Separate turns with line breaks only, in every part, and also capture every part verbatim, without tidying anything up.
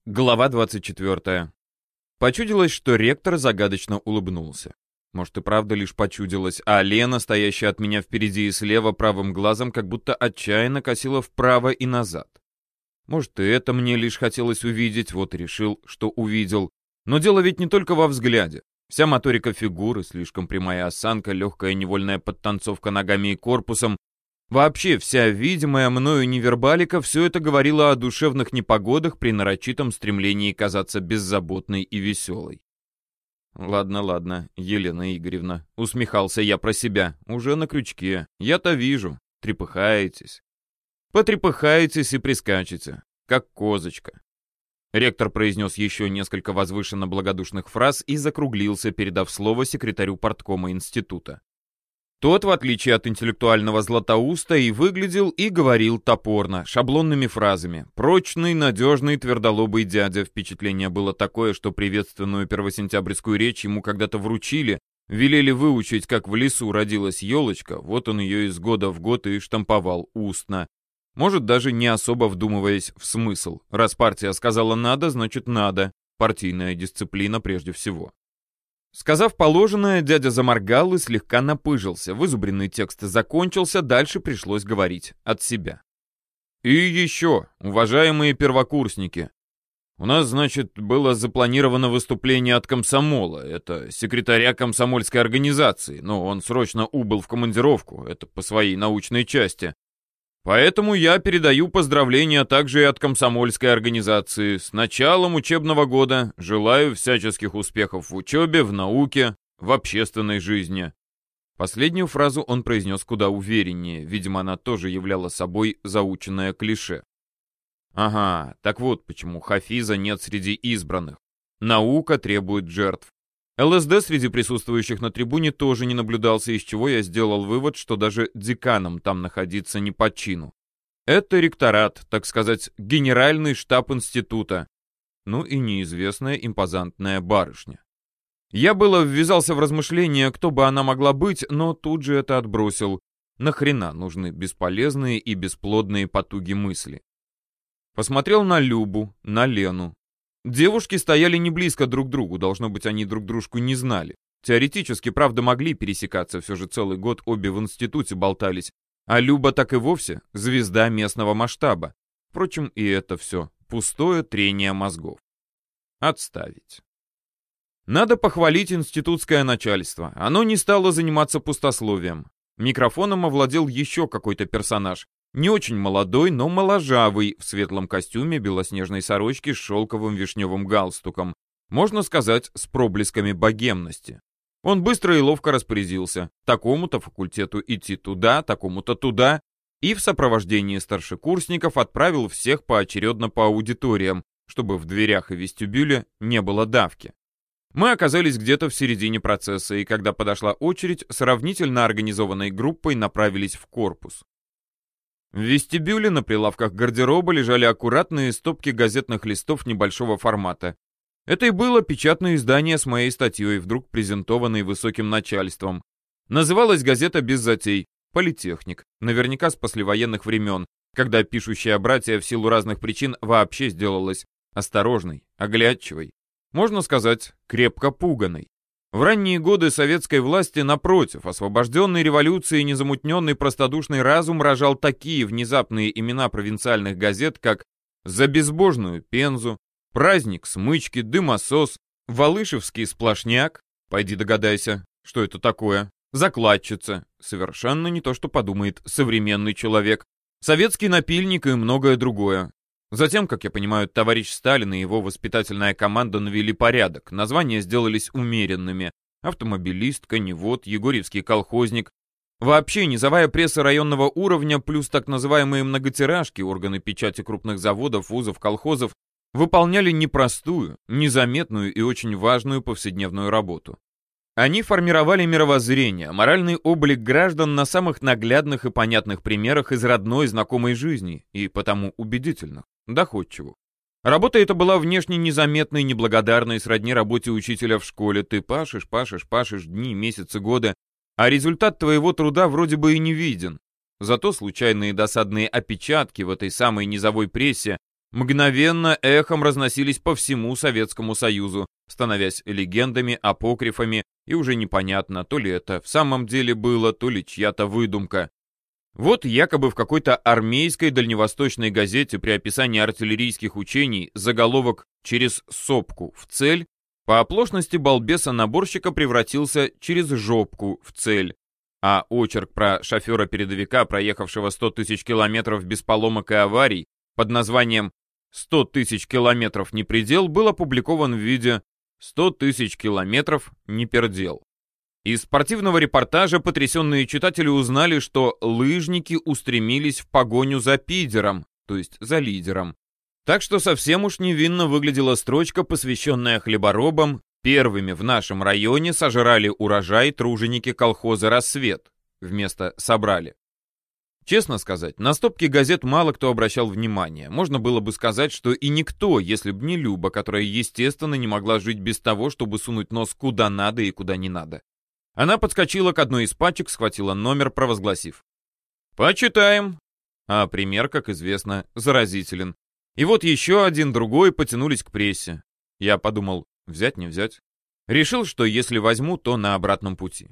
Глава двадцать четвёртая. Почудилось, что ректор загадочно улыбнулся. Может, и правда лишь почудилось, а Лена, стоящая от меня впереди и слева правым глазом, как будто отчаянно косила вправо и назад. Может, и это мне лишь хотелось увидеть, вот и решил, что увидел. Но дело ведь не только во взгляде. Вся моторика фигуры, слишком прямая осанка, легкая невольная подтанцовка ногами и корпусом, вообще вся видимая мною невербалика, все это говорило о душевных непогодах при нарочитом стремлении казаться беззаботной и веселой. «Ладно, ладно, Елена Игоревна», — усмехался я про себя, — «уже на крючке. Я-то вижу. Трепыхаетесь. Потрепыхаетесь и прискачете, как козочка». Ректор произнес еще несколько возвышенно благодушных фраз и закруглился, передав слово секретарю парткома института. Тот, в отличие от интеллектуального Златоуста, и выглядел, и говорил топорно, шаблонными фразами. Прочный, надежный, твердолобый дядя. Впечатление было такое, что приветственную первосентябрьскую речь ему когда-то вручили, велели выучить, как в лесу родилась елочка, вот он ее из года в год и штамповал устно. Может, даже не особо вдумываясь в смысл. Раз партия сказала «надо», значит «надо». Партийная дисциплина прежде всего. Сказав положенное, дядя заморгал и слегка напыжился. Вызубренный текст закончился, дальше пришлось говорить от себя. «И еще, уважаемые первокурсники, у нас, значит, было запланировано выступление от комсомола, это секретаря комсомольской организации, но он срочно убыл в командировку, это по своей научной части. Поэтому я передаю поздравления также и от комсомольской организации. С началом учебного года желаю всяческих успехов в учебе, в науке, в общественной жизни». Последнюю фразу он произнес куда увереннее, видимо, она тоже являла собой заученное клише. Ага, так вот почему Хафиза нет среди избранных. Наука требует жертв. ЛСД среди присутствующих на трибуне тоже не наблюдался, из чего я сделал вывод, что даже деканом там находиться не по чину. Это ректорат, так сказать, генеральный штаб института. Ну и неизвестная импозантная барышня. Я было ввязался в размышления, кто бы она могла быть, но тут же это отбросил. Нахрена нужны бесполезные и бесплодные потуги мысли? Посмотрел на Любу, на Лену. Девушки стояли не близко друг к другу, должно быть, они друг дружку не знали. Теоретически, правда, могли пересекаться, все же целый год обе в институте болтались, а Люба так и вовсе звезда местного масштаба. Впрочем, и это все пустое трение мозгов. Отставить. Надо похвалить институтское начальство. Оно не стало заниматься пустословием. Микрофоном овладел еще какой-то персонаж. Не очень молодой, но моложавый, в светлом костюме, белоснежной сорочке с шелковым вишневым галстуком. Можно сказать, с проблесками богемности. Он быстро и ловко распорядился. Такому-то факультету идти туда, такому-то туда. И в сопровождении старшекурсников отправил всех поочередно по аудиториям, чтобы в дверях и вестибюле не было давки. Мы оказались где-то в середине процесса, и когда подошла очередь, сравнительно организованной группой направились в корпус. В вестибюле на прилавках гардероба лежали аккуратные стопки газетных листов небольшого формата. Это и было печатное издание с моей статьей, вдруг презентованной высоким начальством. Называлась газета без затей «Политехник», наверняка с послевоенных времен, когда пишущая братья в силу разных причин вообще сделалась осторожной, оглядчивой, можно сказать, крепко пуганой. В ранние годы советской власти, напротив, освобожденный революцией незамутненный простодушный разум рожал такие внезапные имена провинциальных газет, как «За безбожную Пензу», «Праздник смычки», «Дымосос», «Валышевский сплошняк», пойди догадайся, что это такое, «Закладчица», совершенно не то, что подумает современный человек, «Советский напильник» и многое другое. Затем, как я понимаю, товарищ Сталин и его воспитательная команда навели порядок, названия сделались умеренными. Автомобилист, коневод, егорьевский колхозник. Вообще, низовая пресса районного уровня плюс так называемые многотиражки, органы печати крупных заводов, вузов, колхозов, выполняли непростую, незаметную и очень важную повседневную работу. Они формировали мировоззрение, моральный облик граждан на самых наглядных и понятных примерах из родной знакомой жизни, и потому убедительных, доходчивых. Работа эта была внешне незаметной, неблагодарной, сродни работе учителя в школе. Ты пашешь, пашешь, пашешь дни, месяцы, годы, а результат твоего труда вроде бы и не виден. Зато случайные досадные опечатки в этой самой низовой прессе мгновенно эхом разносились по всему Советскому Союзу, становясь легендами, апокрифами, и уже непонятно, то ли это в самом деле было, то ли чья-то выдумка. Вот якобы в какой-то армейской дальневосточной газете при описании артиллерийских учений заголовок «Через сопку в цель» по оплошности балбеса-наборщика превратился «Через жопку в цель», а очерк про шофера-передовика, проехавшего сто тысяч километров без поломок и аварий, под названием «сто тысяч километров не предел», был опубликован в виде «сто тысяч километров не пердел». Из спортивного репортажа потрясенные читатели узнали, что лыжники устремились в погоню за пидером, то есть за лидером. Так что совсем уж невинно выглядела строчка, посвященная хлеборобам. Первыми в нашем районе сожрали урожай труженики колхоза «Рассвет». Вместо «собрали». Честно сказать, на стопки газет мало кто обращал внимание. Можно было бы сказать, что и никто, если б не Люба, которая, естественно, не могла жить без того, чтобы сунуть нос куда надо и куда не надо. Она подскочила к одной из пачек, схватила номер, провозгласив: «Почитаем». А пример, как известно, заразителен. И вот еще один, другой потянулись к прессе. Я подумал, взять не взять. Решил, что если возьму, то на обратном пути.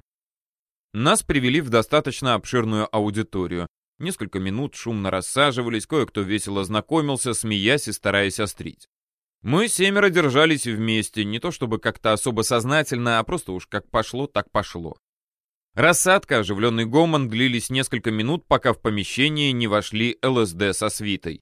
Нас привели в достаточно обширную аудиторию. Несколько минут шумно рассаживались, кое-кто весело знакомился, смеясь и стараясь острить. Мы семеро держались вместе, не то чтобы как-то особо сознательно, а просто уж как пошло, так пошло. Рассадка, оживленный гомон длились несколько минут, пока в помещение не вошли ЛСД со свитой.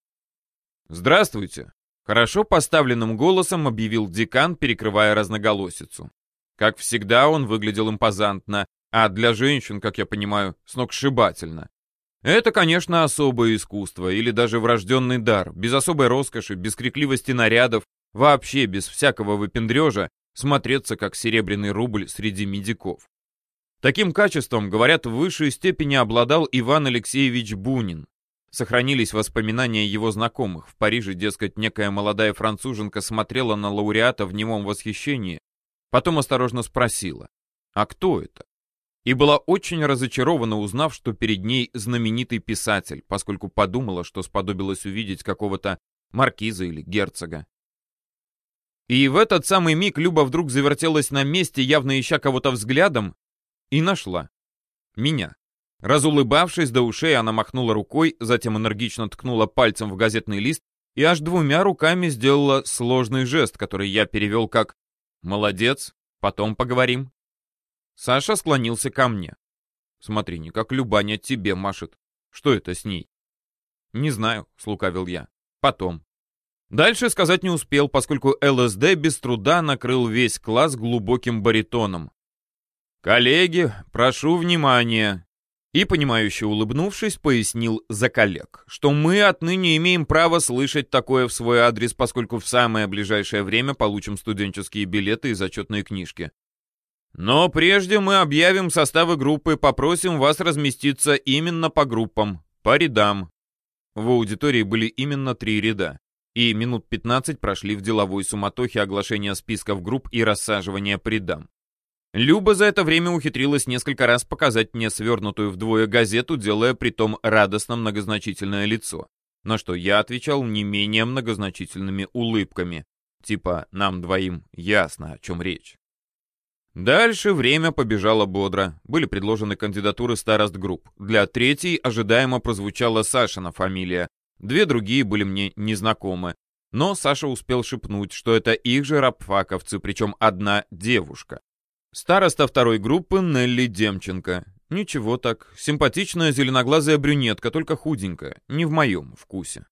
«Здравствуйте!» — хорошо поставленным голосом объявил декан, перекрывая разноголосицу. Как всегда, он выглядел импозантно, а для женщин, как я понимаю, сногсшибательно. Это, конечно, особое искусство или даже врожденный дар, без особой роскоши, без крикливости нарядов, вообще без всякого выпендрежа, смотреться как серебряный рубль среди медиков. Таким качеством, говорят, в высшей степени обладал Иван Алексеевич Бунин. Сохранились воспоминания его знакомых. В Париже, дескать, некая молодая француженка смотрела на лауреата в немом восхищении, потом осторожно спросила: «А кто это?» И была очень разочарована, узнав, что перед ней знаменитый писатель, поскольку подумала, что сподобилась увидеть какого-то маркиза или герцога. И в этот самый миг Люба вдруг завертелась на месте, явно ища кого-то взглядом, и нашла. Меня. Разулыбавшись до ушей, она махнула рукой, затем энергично ткнула пальцем в газетный лист и аж двумя руками сделала сложный жест, который я перевел как «Молодец, потом поговорим». Саша склонился ко мне. «Смотри, не как Любаня тебе машет. Что это с ней?» «Не знаю», — слукавил я. «Потом». Дальше сказать не успел, поскольку ЛСД без труда накрыл весь класс глубоким баритоном. «Коллеги, прошу внимания!» И, понимающе улыбнувшись, пояснил за коллег, что мы отныне имеем право слышать такое в свой адрес, поскольку в самое ближайшее время получим студенческие билеты и зачетные книжки. Но прежде мы объявим составы группы, попросим вас разместиться именно по группам, по рядам. В аудитории были именно три ряда, и минут пятнадцать прошли в деловой суматохе оглашения списков групп и рассаживания по рядам. Люба за это время ухитрилась несколько раз показать мне свернутую вдвое газету, делая притом радостно многозначительное лицо, на что я отвечал не менее многозначительными улыбками, типа «нам двоим ясно, о чем речь». Дальше время побежало бодро. Были предложены кандидатуры старост групп. Для третьей ожидаемо прозвучала Сашина фамилия. Две другие были мне незнакомы. Но Саша успел шепнуть, что это их же рабфаковцы, причем одна девушка. Староста второй группы Нелли Демченко. Ничего так. Симпатичная зеленоглазая брюнетка, только худенькая. Не в моем вкусе.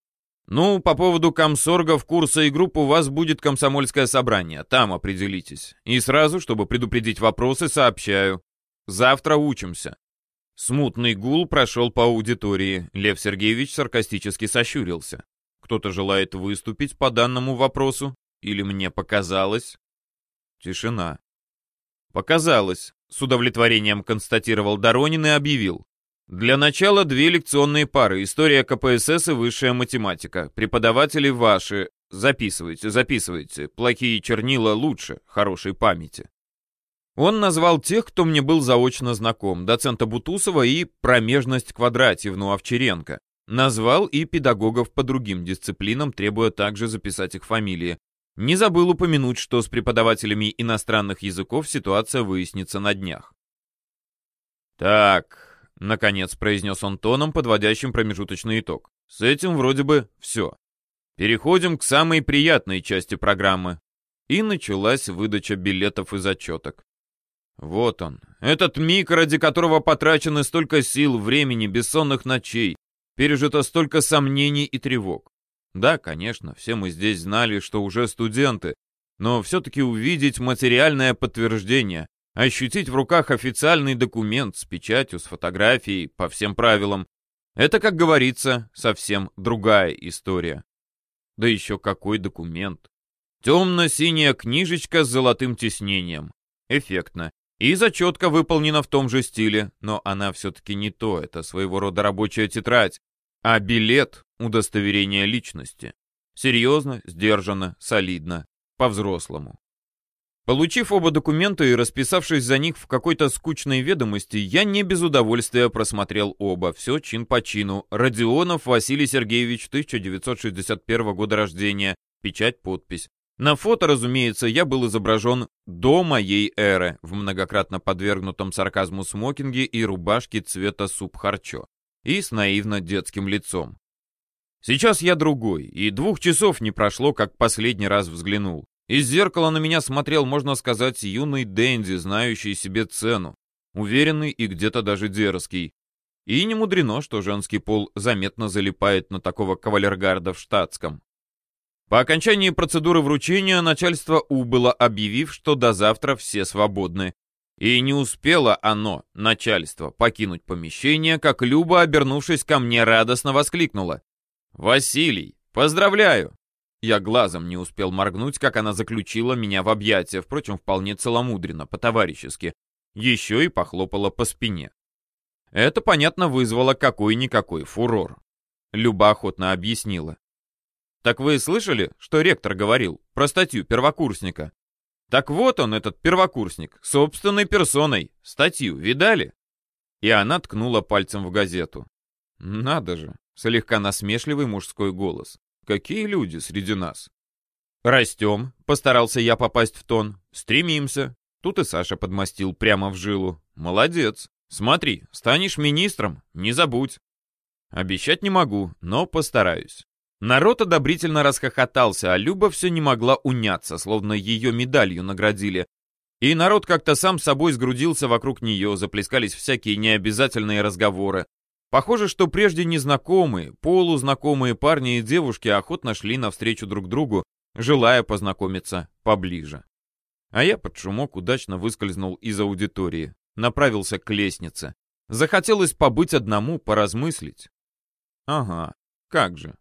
Ну, по поводу комсоргов, курса и групп у вас будет комсомольское собрание. Там определитесь. И сразу, чтобы предупредить вопросы, сообщаю. Завтра учимся. Смутный гул прошел по аудитории. Лев Сергеевич саркастически сощурился. Кто-то желает выступить по данному вопросу? Или мне показалось? Тишина. Показалось. С удовлетворением констатировал Доронин и объявил. Для начала две лекционные пары. История ка пэ эс эс и высшая математика. Преподаватели ваши. Записывайте, записывайте. Плохие чернила лучше хорошей памяти. Он назвал тех, кто мне был заочно знаком. Доцента Бутусова и промежность Квадратьевну Овчаренко. Назвал и педагогов по другим дисциплинам, требуя также записать их фамилии. Не забыл упомянуть, что с преподавателями иностранных языков ситуация выяснится на днях. «Так», — наконец произнес он тоном, подводящим промежуточный итог. «С этим вроде бы все. Переходим к самой приятной части программы». И началась выдача билетов и зачеток. Вот он, этот миг, ради которого потрачено столько сил, времени, бессонных ночей, пережито столько сомнений и тревог. Да, конечно, все мы здесь знали, что уже студенты, но все-таки увидеть материальное подтверждение, ощутить в руках официальный документ с печатью, с фотографией, по всем правилам, это, как говорится, совсем другая история. Да еще какой документ. Темно-синяя книжечка с золотым тиснением. Эффектно. И зачетка выполнена в том же стиле, но она все-таки не то, это своего рода рабочая тетрадь, а билет — удостоверение личности. Серьезно, сдержанно, солидно, по-взрослому. Получив оба документа и расписавшись за них в какой-то скучной ведомости, я не без удовольствия просмотрел оба, все чин по чину. Родионов Василий Сергеевич, тысяча девятьсот шестьдесят первого года рождения, печать, подпись. На фото, разумеется, я был изображен до моей эры в многократно подвергнутом сарказму смокинге и рубашке цвета суп-харчо и с наивно детским лицом. Сейчас я другой, и двух часов не прошло, как последний раз взглянул. Из зеркала на меня смотрел, можно сказать, юный денди, знающий себе цену, уверенный и где-то даже дерзкий. И не мудрено, что женский пол заметно залипает на такого кавалергарда в штатском. По окончании процедуры вручения начальство убыло, объявив, что до завтра все свободны. И не успело оно, начальство, покинуть помещение, как Люба, обернувшись ко мне, радостно воскликнула: «Василий, поздравляю!» Я глазом не успел моргнуть, как она заключила меня в объятия, впрочем, вполне целомудренно, по-товарищески. Еще и похлопала по спине. Это, понятно, вызвало какой-никакой фурор. Люба охотно объяснила. «Так вы слышали, что ректор говорил про статью первокурсника? Так вот он, этот первокурсник, собственной персоной. Статью видали?» И она ткнула пальцем в газету. «Надо же!» — слегка насмешливый мужской голос. «Какие люди среди нас?» «Растем», — постарался я попасть в тон. «Стремимся». Тут и Саша подмастил прямо в жилу. «Молодец. Смотри, станешь министром, не забудь». Обещать не могу, но постараюсь. Народ одобрительно расхохотался, а Люба все не могла уняться, словно ее медалью наградили. И народ как-то сам собой сгрудился вокруг нее, заплескались всякие необязательные разговоры. Похоже, что прежде незнакомые, полузнакомые парни и девушки охотно шли навстречу друг другу, желая познакомиться поближе. А я под шумок удачно выскользнул из аудитории, направился к лестнице. Захотелось побыть одному, поразмыслить. Ага, как же.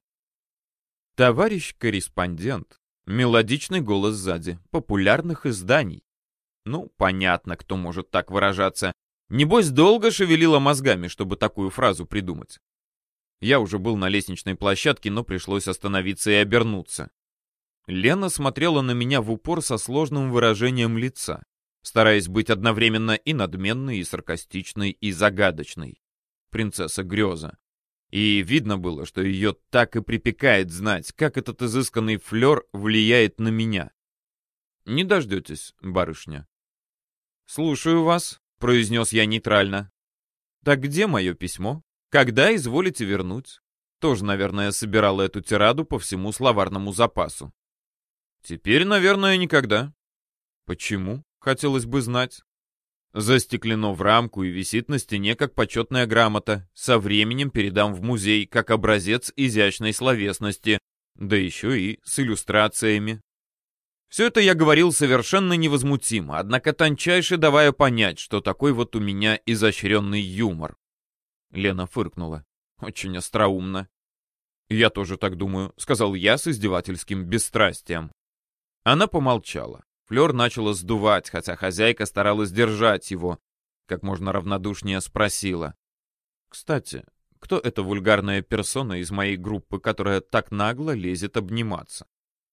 «Товарищ корреспондент», мелодичный голос сзади, популярных изданий. Ну, понятно, кто может так выражаться. Небось, долго шевелила мозгами, чтобы такую фразу придумать. Я уже был на лестничной площадке, но пришлось остановиться и обернуться. Лена смотрела на меня в упор со сложным выражением лица, стараясь быть одновременно и надменной, и саркастичной, и загадочной. Принцесса Греза. И видно было, что ее так и припекает знать, как этот изысканный флер влияет на меня. «Не дождетесь, барышня?» «Слушаю вас», — произнес я нейтрально. «Так где мое письмо? Когда изволите вернуть?» Тоже, наверное, собирала эту тираду по всему словарному запасу. «Теперь, наверное, никогда». «Почему?» — хотелось бы знать. Застеклено в рамку и висит на стене, как почетная грамота. Со временем передам в музей, как образец изящной словесности, да еще и с иллюстрациями. Все это я говорил совершенно невозмутимо, однако тончайше давая понять, что такой вот у меня изощренный юмор. Лена фыркнула. Очень остроумно. «Я тоже так думаю», — сказал я с издевательским бесстрастием. Она помолчала. Флёр начала сдувать, хотя хозяйка старалась держать его. Как можно равнодушнее спросила. «Кстати, кто эта вульгарная персона из моей группы, которая так нагло лезет обниматься?»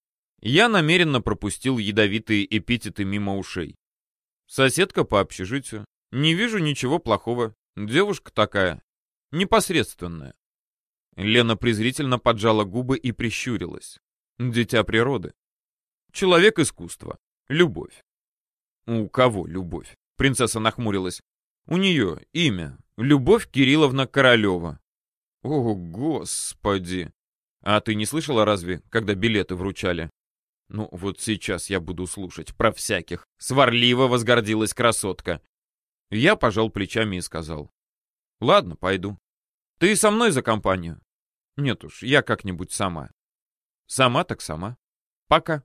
Я намеренно пропустил ядовитые эпитеты мимо ушей. «Соседка по общежитию. Не вижу ничего плохого. Девушка такая. Непосредственная». Лена презрительно поджала губы и прищурилась. Дитя природы. Человек искусства. Любовь. У кого любовь? Принцесса нахмурилась. У нее имя. Любовь Кирилловна Королева. О, господи. А ты не слышала разве, когда билеты вручали? Ну, вот сейчас я буду слушать про всяких. Сварливо возгордилась красотка. Я пожал плечами и сказал. Ладно, пойду. Ты со мной за компанию? Нет уж, я как-нибудь сама. Сама так сама. Пока.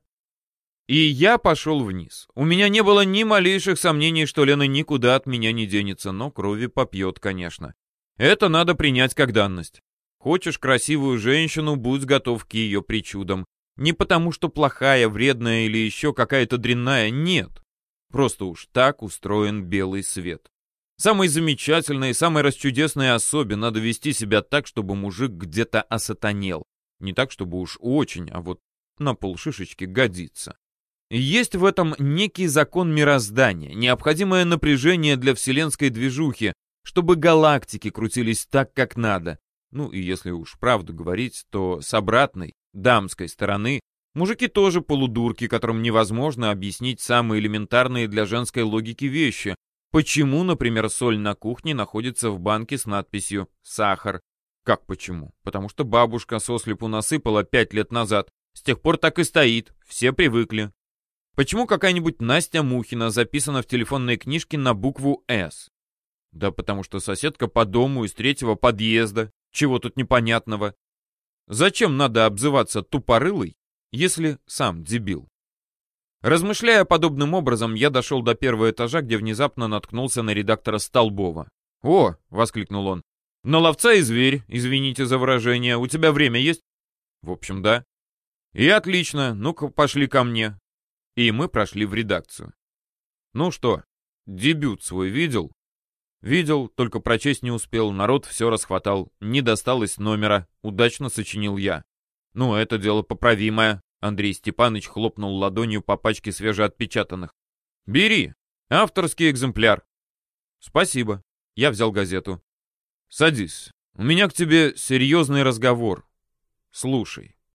И я пошел вниз. У меня не было ни малейших сомнений, что Лена никуда от меня не денется, но крови попьет, конечно. Это надо принять как данность. Хочешь красивую женщину, будь готов к ее причудам. Не потому, что плохая, вредная или еще какая-то дрянная, нет. Просто уж так устроен белый свет. Самой замечательной, самой расчудесной особе надо вести себя так, чтобы мужик где-то осатанел. Не так, чтобы уж очень, а вот на полшишечки годится. Есть в этом некий закон мироздания, необходимое напряжение для вселенской движухи, чтобы галактики крутились так, как надо. Ну и если уж правду говорить, то с обратной, дамской стороны, мужики тоже полудурки, которым невозможно объяснить самые элементарные для женской логики вещи. Почему, например, соль на кухне находится в банке с надписью «Сахар»? Как почему? Потому что бабушка сослепу насыпала пять лет назад. С тех пор так и стоит, все привыкли. Почему какая-нибудь Настя Мухина записана в телефонной книжке на букву «С»? Да потому что соседка по дому из третьего подъезда. Чего тут непонятного? Зачем надо обзываться тупорылой, если сам дебил? Размышляя подобным образом, я дошел до первого этажа, где внезапно наткнулся на редактора Столбова. «О!» — воскликнул он. «На ловца и зверь, извините за выражение. У тебя время есть?» «В общем, да». «И отлично. Ну-ка, пошли ко мне». И мы прошли в редакцию. «Ну что, дебют свой видел?» «Видел, только прочесть не успел, народ все расхватал. Не досталось номера, удачно сочинил я». «Ну, это дело поправимое». Андрей Степанович хлопнул ладонью по пачке свежеотпечатанных. «Бери, авторский экземпляр». «Спасибо». Я взял газету. «Садись. У меня к тебе серьезный разговор. Слушай».